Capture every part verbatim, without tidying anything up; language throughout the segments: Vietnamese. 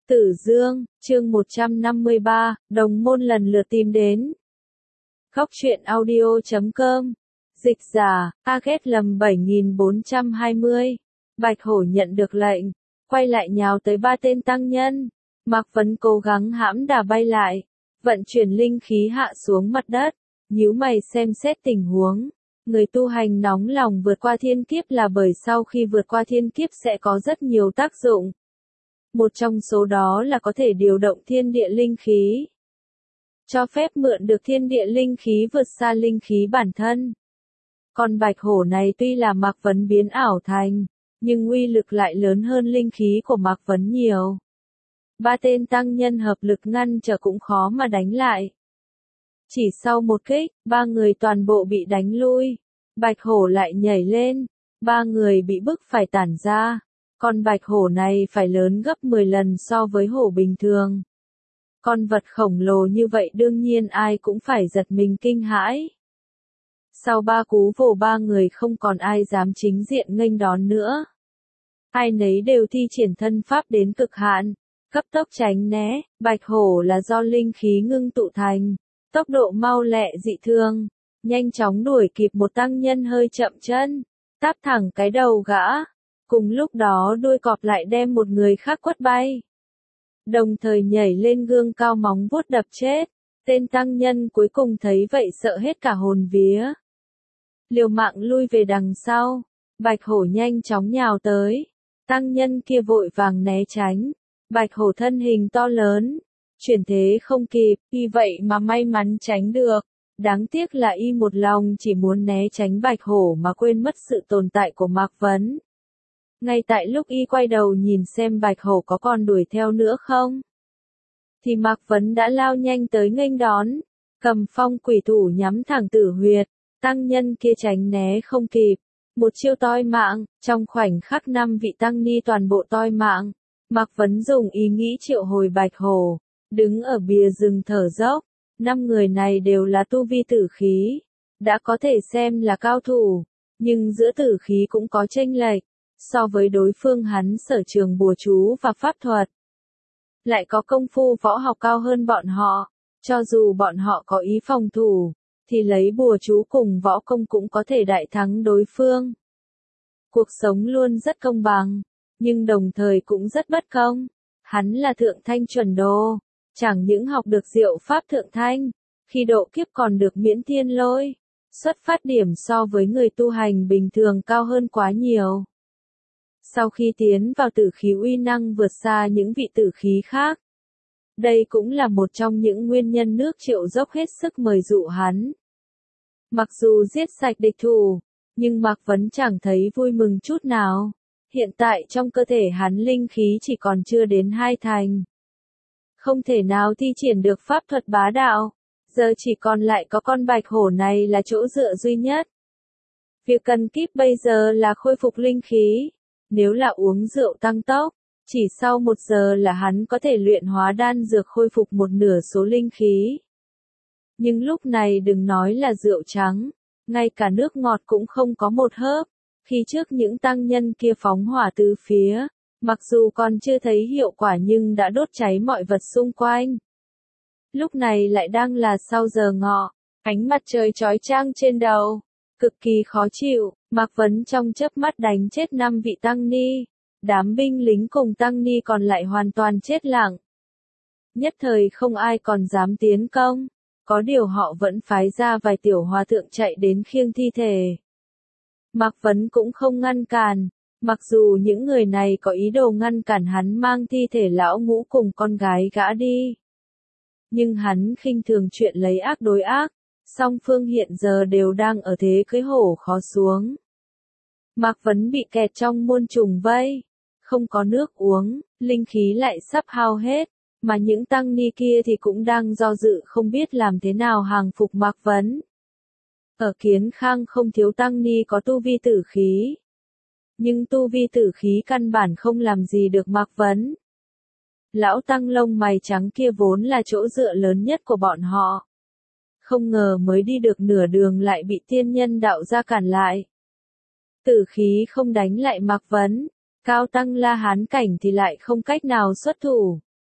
Tử Dương, chương một trăm năm mươi ba, đồng môn lần lượt tìm đến. Góc truyện audio chấm com. Dịch giả, A Ghét lầm bảy nghìn bốn trăm hai mươi. Bạch Hổ nhận được lệnh, quay lại nhào tới ba tên tăng nhân. Mạc Vấn cố gắng hãm đà bay lại, vận chuyển linh khí hạ xuống mặt đất, nhíu mày xem xét tình huống. Người tu hành nóng lòng vượt qua thiên kiếp là bởi sau khi vượt qua thiên kiếp sẽ có rất nhiều tác dụng. Một trong số đó là có thể điều động thiên địa linh khí. Cho phép mượn được thiên địa linh khí vượt xa linh khí bản thân. Con Bạch Hổ này tuy là Mạc Vấn biến ảo thành, nhưng uy lực lại lớn hơn linh khí của Mạc Vấn nhiều. Ba tên tăng nhân hợp lực ngăn trở cũng khó mà đánh lại. Chỉ sau một kích, ba người toàn bộ bị đánh lui. Bạch Hổ lại nhảy lên, ba người bị bức phải tản ra. Con Bạch Hổ này phải lớn gấp mười lần so với hổ bình thường. Con vật khổng lồ như vậy đương nhiên ai cũng phải giật mình kinh hãi. Sau ba cú vồ ba người không còn ai dám chính diện nghênh đón nữa. Ai nấy đều thi triển thân pháp đến cực hạn, cấp tốc tránh né. Bạch Hổ là do linh khí ngưng tụ thành, tốc độ mau lẹ dị thường, nhanh chóng đuổi kịp một tăng nhân hơi chậm chân, táp thẳng cái đầu gã. Cùng lúc đó đuôi cọp lại đem một người khác quất bay. Đồng thời nhảy lên gương cao móng vuốt đập chết. Tên tăng nhân cuối cùng thấy vậy sợ hết cả hồn vía. Liều mạng lui về đằng sau. Bạch Hổ nhanh chóng nhào tới. Tăng nhân kia vội vàng né tránh. Bạch Hổ thân hình to lớn, chuyển thế không kịp, y vậy mà may mắn tránh được. Đáng tiếc là y một lòng chỉ muốn né tránh Bạch Hổ mà quên mất sự tồn tại của Mạc Vấn. Ngay tại lúc y quay đầu nhìn xem Bạch Hổ có còn đuổi theo nữa không, thì Mạc Vấn đã lao nhanh tới nghênh đón, cầm phong quỷ thủ nhắm thẳng Tử Huyệt. Tăng nhân kia tránh né không kịp, một chiêu toi mạng, trong khoảnh khắc năm vị tăng ni toàn bộ toi mạng. Mạc Vấn dùng ý nghĩ triệu hồi Bạch Hổ, đứng ở bìa rừng thở dốc. Năm người này đều là tu vi tử khí, đã có thể xem là cao thủ, nhưng giữa tử khí cũng có chênh lệch. So với đối phương hắn sở trường bùa chú và pháp thuật, lại có công phu võ học cao hơn bọn họ. Cho dù bọn họ có ý phòng thủ, thì lấy bùa chú cùng võ công cũng có thể đại thắng đối phương. Cuộc sống luôn rất công bằng, nhưng đồng thời cũng rất bất công. Hắn là thượng thanh chuẩn đô, chẳng những học được diệu pháp thượng thanh, khi độ kiếp còn được miễn thiên lôi. Xuất phát điểm so với người tu hành bình thường cao hơn quá nhiều. Sau khi tiến vào tử khí uy năng vượt xa những vị tử khí khác. Đây cũng là một trong những nguyên nhân nước Triệu dốc hết sức mời dụ hắn. Mặc dù giết sạch địch thủ, nhưng Mạc Vấn chẳng thấy vui mừng chút nào. Hiện tại trong cơ thể hắn linh khí chỉ còn chưa đến hai thành. Không thể nào thi triển được pháp thuật bá đạo. Giờ chỉ còn lại có con Bạch Hổ này là chỗ dựa duy nhất. Việc cần kíp bây giờ là khôi phục linh khí. Nếu là uống rượu tăng tốc, chỉ sau một giờ là hắn có thể luyện hóa đan dược khôi phục một nửa số linh khí. Nhưng lúc này đừng nói là rượu trắng, ngay cả nước ngọt cũng không có một hớp. Khi trước những tăng nhân kia phóng hỏa tứ phía, mặc dù còn chưa thấy hiệu quả nhưng đã đốt cháy mọi vật xung quanh. Lúc này lại đang là sau giờ ngọ, ánh mặt trời chói chang trên đầu, cực kỳ khó chịu. Mạc Vấn trong chớp mắt đánh chết năm vị tăng ni, đám binh lính cùng tăng ni còn lại hoàn toàn chết lặng. Nhất thời không ai còn dám tiến công, có điều họ vẫn phái ra vài tiểu hòa thượng chạy đến khiêng thi thể. Mạc Vấn cũng không ngăn cản, mặc dù những người này có ý đồ ngăn cản hắn mang thi thể lão ngũ cùng con gái gã đi. Nhưng hắn khinh thường chuyện lấy ác đối ác. Song phương hiện giờ đều đang ở thế cưới hổ khó xuống. Mạc Vấn bị kẹt trong muôn trùng vây, không có nước uống, linh khí lại sắp hao hết, mà những tăng ni kia thì cũng đang do dự không biết làm thế nào hàng phục Mạc Vấn. Ở Kiến Khang không thiếu tăng ni có tu vi tử khí, nhưng tu vi tử khí căn bản không làm gì được Mạc Vấn. Lão tăng lông mày trắng kia vốn là chỗ dựa lớn nhất của bọn họ. Không ngờ mới đi được nửa đường lại bị tiên nhân đạo gia cản lại. Tử khí không đánh lại Mạc Vấn, cao tăng La Hán cảnh thì lại không cách nào xuất thủ.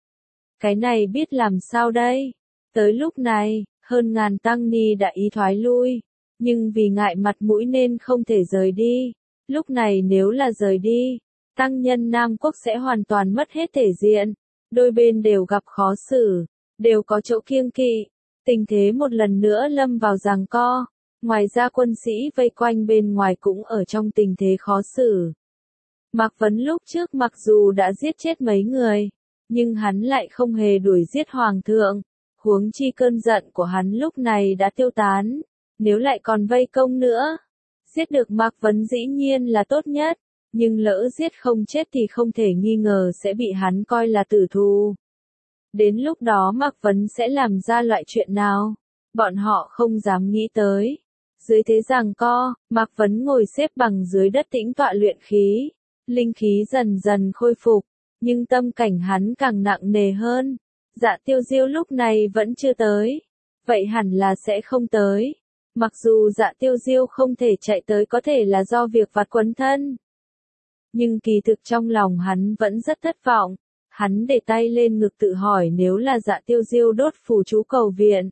Cái này biết làm sao đây? Tới lúc này, hơn ngàn tăng ni đã ý thoái lui, nhưng vì ngại mặt mũi nên không thể rời đi. Lúc này nếu là rời đi, tăng nhân Nam Quốc sẽ hoàn toàn mất hết thể diện, đôi bên đều gặp khó xử, đều có chỗ kiêng kỵ, tình thế một lần nữa lâm vào giằng co. Ngoài ra quân sĩ vây quanh bên ngoài cũng ở trong tình thế khó xử. Mạc Vấn lúc trước mặc dù đã giết chết mấy người, nhưng hắn lại không hề đuổi giết hoàng thượng, huống chi cơn giận của hắn lúc này đã tiêu tán, nếu lại còn vây công nữa, giết được Mạc Vấn dĩ nhiên là tốt nhất, nhưng lỡ giết không chết thì không thể nghi ngờ sẽ bị hắn coi là tử thù. Đến lúc đó Mạc Vấn sẽ làm ra loại chuyện nào? Bọn họ không dám nghĩ tới. Dưới thế giằng co, Mạc Vấn ngồi xếp bằng dưới đất tĩnh tọa luyện khí, linh khí dần dần khôi phục, nhưng tâm cảnh hắn càng nặng nề hơn. Dạ Tiêu Diêu lúc này vẫn chưa tới, vậy hẳn là sẽ không tới. Mặc dù Dạ Tiêu Diêu không thể chạy tới có thể là do việc vặt quấn thân, nhưng kỳ thực trong lòng hắn vẫn rất thất vọng. Hắn để tay lên ngực tự hỏi nếu là Dạ Tiêu Diêu đốt phù chú cầu viện,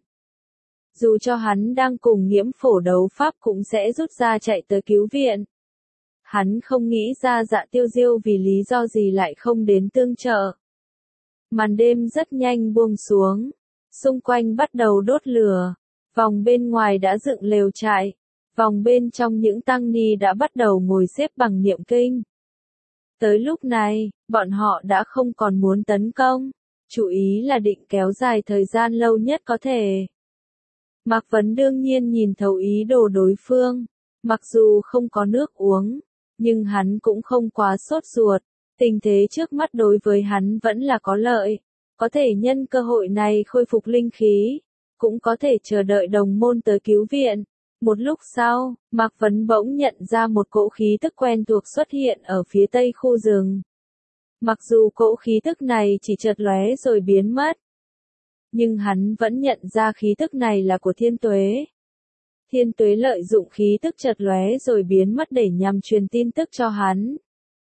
dù cho hắn đang cùng Nghiễm Phổ đấu pháp cũng sẽ rút ra chạy tới cứu viện. Hắn không nghĩ ra Dạ Tiêu Diêu vì lý do gì lại không đến tương trợ. Màn đêm rất nhanh buông xuống, xung quanh bắt đầu đốt lửa, vòng bên ngoài đã dựng lều trại, vòng bên trong những tăng ni đã bắt đầu ngồi xếp bằng niệm kinh. Tới lúc này, bọn họ đã không còn muốn tấn công, chủ ý là định kéo dài thời gian lâu nhất có thể. Mạc Vấn đương nhiên nhìn thấu ý đồ đối phương, mặc dù không có nước uống, nhưng hắn cũng không quá sốt ruột, tình thế trước mắt đối với hắn vẫn là có lợi, có thể nhân cơ hội này khôi phục linh khí, cũng có thể chờ đợi đồng môn tới cứu viện. Một lúc sau, Mạc Vấn bỗng nhận ra một cỗ khí tức quen thuộc xuất hiện ở phía tây khu rừng. Mặc dù cỗ khí tức này chỉ chợt lóe rồi biến mất, nhưng hắn vẫn nhận ra khí tức này là của Thiên Tuế. Thiên Tuế lợi dụng khí tức chợt lóe rồi biến mất để nhằm truyền tin tức cho hắn.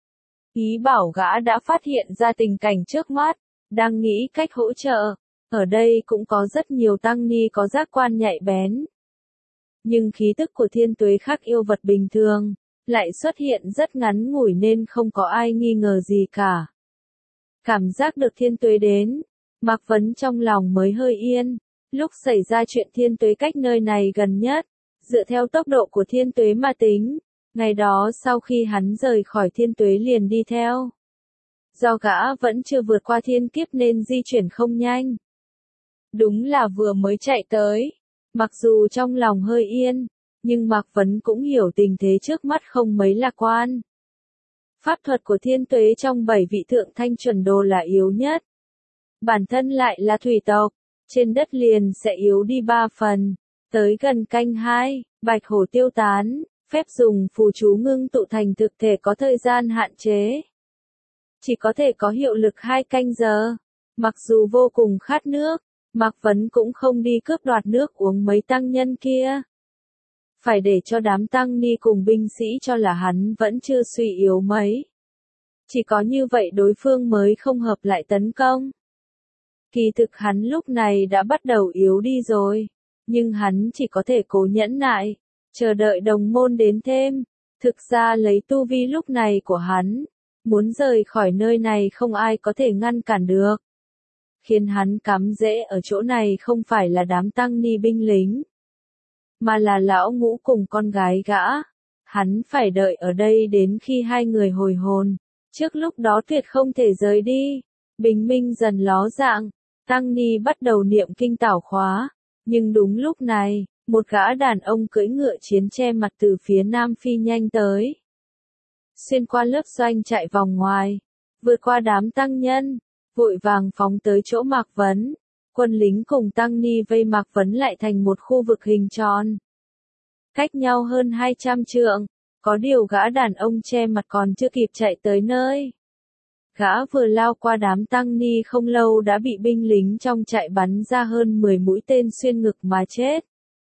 Ý bảo gã đã phát hiện ra tình cảnh trước mắt, đang nghĩ cách hỗ trợ. Ở đây cũng có rất nhiều tăng ni có giác quan nhạy bén. Nhưng khí tức của Thiên Tuế khác yêu vật bình thường, lại xuất hiện rất ngắn ngủi nên không có ai nghi ngờ gì cả. Cảm giác được Thiên Tuế đến, Mạc Vấn trong lòng mới hơi yên. Lúc xảy ra chuyện Thiên Tuế cách nơi này gần nhất, dựa theo tốc độ của Thiên Tuế mà tính, ngày đó sau khi hắn rời khỏi Thiên Tuế liền đi theo. Do gã vẫn chưa vượt qua thiên kiếp nên di chuyển không nhanh. Đúng là vừa mới chạy tới, mặc dù trong lòng hơi yên, nhưng Mạc Vấn cũng hiểu tình thế trước mắt không mấy lạc quan. Pháp thuật của Thiên Tuế trong bảy vị thượng thanh chuẩn đồ là yếu nhất. Bản thân lại là thủy tộc, trên đất liền sẽ yếu đi ba phần. Tới gần canh hai, bạch hổ tiêu tán, phép dùng phù chú ngưng tụ thành thực thể có thời gian hạn chế. Chỉ có thể có hiệu lực hai canh giờ. Mặc dù vô cùng khát nước, Mạc Vấn cũng không đi cướp đoạt nước uống mấy tăng nhân kia. Phải để cho đám tăng ni cùng binh sĩ cho là hắn vẫn chưa suy yếu mấy. Chỉ có như vậy đối phương mới không hợp lại tấn công. Kỳ thực hắn lúc này đã bắt đầu yếu đi rồi, nhưng hắn chỉ có thể cố nhẫn nại, chờ đợi đồng môn đến thêm. Thực ra lấy tu vi lúc này của hắn, muốn rời khỏi nơi này không ai có thể ngăn cản được. Khiến hắn cắm rễ ở chỗ này không phải là đám tăng ni binh lính, mà là lão ngũ cùng con gái gã. Hắn phải đợi ở đây đến khi hai người hồi hồn, trước lúc đó tuyệt không thể rời đi. Bình minh dần ló dạng, tăng ni bắt đầu niệm kinh tảo khóa, nhưng đúng lúc này, một gã đàn ông cưỡi ngựa chiến che mặt từ phía nam phi nhanh tới. Xuyên qua lớp doanh chạy vòng ngoài, vượt qua đám tăng nhân, vội vàng phóng tới chỗ Mạc Vấn. Quân lính cùng tăng ni vây Mạc Vấn lại thành một khu vực hình tròn, cách nhau hơn hai trăm trượng, có điều gã đàn ông che mặt còn chưa kịp chạy tới nơi. Gã vừa lao qua đám tăng ni không lâu đã bị binh lính trong trại bắn ra hơn mười mũi tên xuyên ngực mà chết.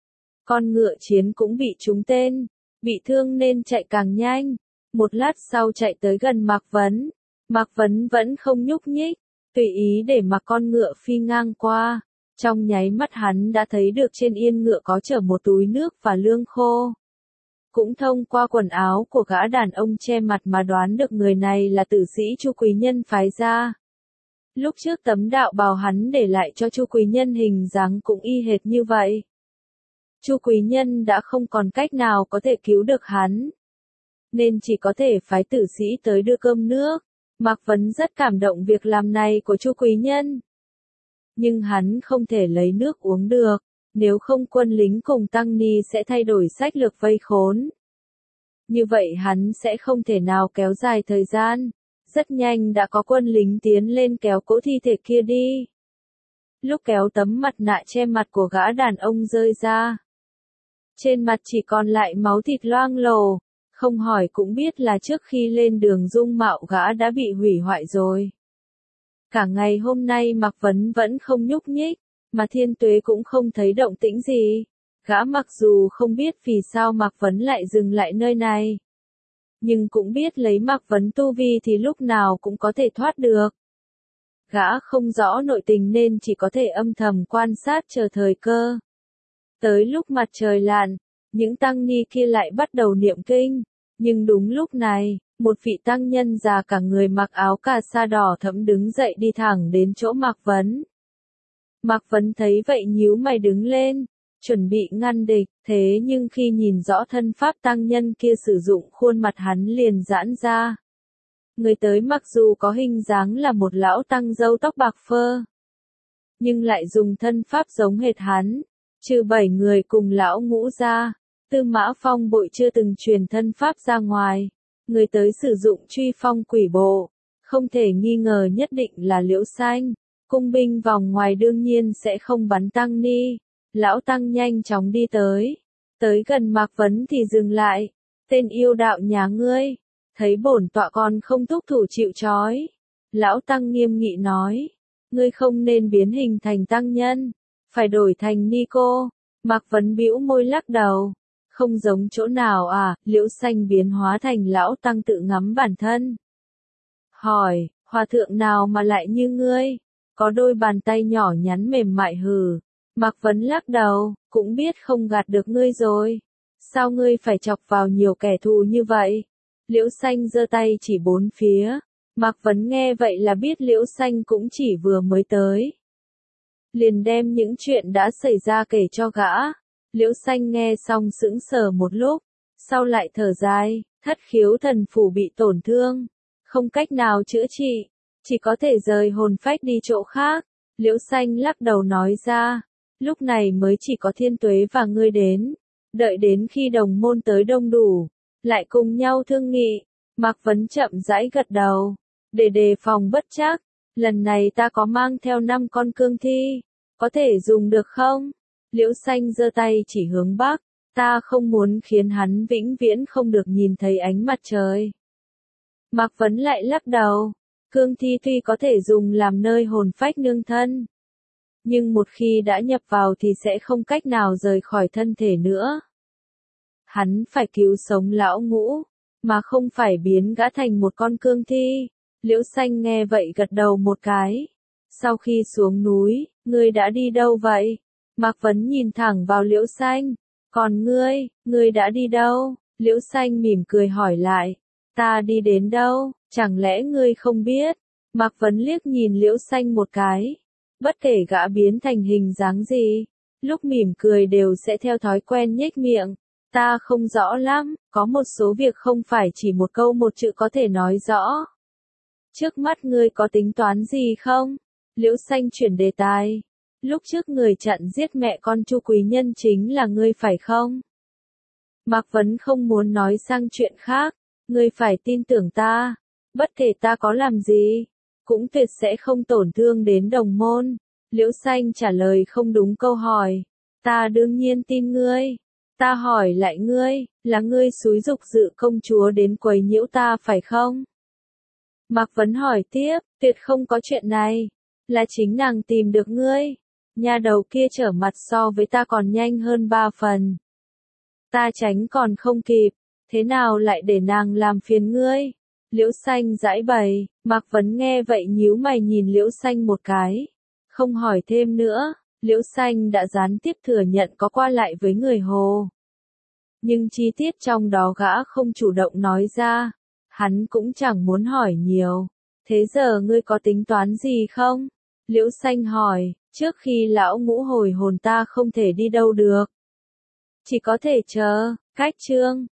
Con ngựa chiến cũng bị trúng tên, bị thương nên chạy càng nhanh. Một lát sau chạy tới gần Mạc Vấn. Mạc Vấn vẫn không nhúc nhích, tùy ý để mặc con ngựa phi ngang qua. Trong nháy mắt hắn đã thấy được trên yên ngựa có chở một túi nước và lương khô. Cũng thông qua quần áo của gã đàn ông che mặt mà đoán được người này là tử sĩ Chu Quý Nhân phái ra. Lúc trước tấm đạo bào hắn để lại cho Chu Quý Nhân hình dáng cũng y hệt như vậy. Chu Quý Nhân đã không còn cách nào có thể cứu được hắn, nên chỉ có thể phái tử sĩ tới đưa cơm nước. Mạc Vấn rất cảm động việc làm này của Chu Quý Nhân. Nhưng hắn không thể lấy nước uống được, nếu không quân lính cùng Tăng Ni sẽ thay đổi sách lược vây khốn. Như vậy hắn sẽ không thể nào kéo dài thời gian. Rất nhanh đã có quân lính tiến lên kéo cỗ thi thể kia đi. Lúc kéo tấm mặt nạ che mặt của gã đàn ông rơi ra, trên mặt chỉ còn lại máu thịt loang lổ, không hỏi cũng biết là trước khi lên đường dung mạo gã đã bị hủy hoại rồi. Cả ngày hôm nay Mạc Vấn vẫn không nhúc nhích, mà Thiên Tuế cũng không thấy động tĩnh gì. Gã mặc dù không biết vì sao Mạc Vấn lại dừng lại nơi này, nhưng cũng biết lấy Mạc Vấn tu vi thì lúc nào cũng có thể thoát được. Gã không rõ nội tình nên chỉ có thể âm thầm quan sát chờ thời cơ. Tới lúc mặt trời lặn, những tăng ni kia lại bắt đầu niệm kinh, nhưng đúng lúc này, một vị tăng nhân già cả người mặc áo cà sa đỏ thẫm đứng dậy đi thẳng đến chỗ Mạc Vấn. Mạc Vấn thấy vậy nhíu mày đứng lên, chuẩn bị ngăn địch, thế nhưng khi nhìn rõ thân pháp tăng nhân kia sử dụng khuôn mặt hắn liền giãn ra. Người tới mặc dù có hình dáng là một lão tăng râu tóc bạc phơ, nhưng lại dùng thân pháp giống hệt hắn. Trừ bảy người cùng lão ngũ ra, Tư Mã Phong Bội chưa từng truyền thân pháp ra ngoài. Người tới sử dụng truy phong quỷ bộ, không thể nghi ngờ nhất định là Liễu Xanh. Cung binh vòng ngoài đương nhiên sẽ không bắn tăng ni. Lão tăng nhanh chóng đi tới. Tới gần Mạc Vấn thì dừng lại. Tên yêu đạo nhà ngươi, thấy bổn tọa còn không thúc thủ chịu trói. Lão tăng nghiêm nghị nói, ngươi không nên biến hình thành tăng nhân, phải đổi thành ni cô. Mạc Vấn bĩu môi lắc đầu, không giống chỗ nào à. Liễu Xanh biến hóa thành lão tăng tự ngắm bản thân. Hỏi, hòa thượng nào mà lại như ngươi, có đôi bàn tay nhỏ nhắn mềm mại hừ. Mạc Vấn lắc đầu, cũng biết không gạt được ngươi rồi. Sao ngươi phải chọc vào nhiều kẻ thù như vậy? Liễu Xanh giơ tay chỉ bốn phía. Mạc Vấn nghe vậy là biết Liễu Xanh cũng chỉ vừa mới tới. Liền đem những chuyện đã xảy ra kể cho gã. Liễu Xanh nghe xong sững sờ một lúc, sau lại thở dài, thất khiếu thần phủ bị tổn thương, không cách nào chữa trị, chỉ có thể rời hồn phách đi chỗ khác. Liễu Xanh lắc đầu nói ra, lúc này mới chỉ có Thiên Tuế và ngươi đến, đợi đến khi đồng môn tới đông đủ, lại cùng nhau thương nghị. Mạc Vấn chậm rãi gật đầu, để đề phòng bất trắc, lần này ta có mang theo năm con cương thi, có thể dùng được không? Liễu Xanh giơ tay chỉ hướng bắc, ta không muốn khiến hắn vĩnh viễn không được nhìn thấy ánh mặt trời. Mạc Vấn lại lắc đầu, cương thi tuy có thể dùng làm nơi hồn phách nương thân, nhưng một khi đã nhập vào thì sẽ không cách nào rời khỏi thân thể nữa. Hắn phải cứu sống lão ngũ, mà không phải biến gã thành một con cương thi. Liễu Xanh nghe vậy gật đầu một cái. Sau khi xuống núi, ngươi đã đi đâu vậy? Mạc Vấn nhìn thẳng vào Liễu Xanh. Còn ngươi, ngươi đã đi đâu? Liễu Xanh mỉm cười hỏi lại. Ta đi đến đâu, chẳng lẽ ngươi không biết? Mạc Vấn liếc nhìn Liễu Xanh một cái. Bất kể gã biến thành hình dáng gì, lúc mỉm cười đều sẽ theo thói quen nhếch miệng. Ta không rõ lắm, có một số việc không phải chỉ một câu một chữ có thể nói rõ. Trước mắt ngươi có tính toán gì không? Liễu Xanh chuyển đề tài. Lúc trước người chặn giết mẹ con Chu Quý Nhân chính là ngươi phải không? Mạc Vấn không muốn nói sang chuyện khác. Ngươi phải tin tưởng ta. Bất kể ta có làm gì, cũng tuyệt sẽ không tổn thương đến đồng môn. Liễu Xanh trả lời không đúng câu hỏi. Ta đương nhiên tin ngươi. Ta hỏi lại ngươi, là ngươi xúi giục Dự công chúa đến quấy nhiễu ta phải không? Mạc Vấn hỏi tiếp, tuyệt không có chuyện này. Là chính nàng tìm được ngươi. Nhà đầu kia trở mặt so với ta còn nhanh hơn ba phần. Ta tránh còn không kịp, thế nào lại để nàng làm phiền ngươi? Liễu Xanh giãi bày, Mạc Vấn nghe vậy nhíu mày nhìn Liễu Xanh một cái. Không hỏi thêm nữa, Liễu Xanh đã gián tiếp thừa nhận có qua lại với người Hồ. Nhưng chi tiết trong đó gã không chủ động nói ra, hắn cũng chẳng muốn hỏi nhiều. Thế giờ ngươi có tính toán gì không? Liễu Xanh hỏi, trước khi lão ngũ hồi hồn ta không thể đi đâu được. Chỉ có thể chờ, cách trương.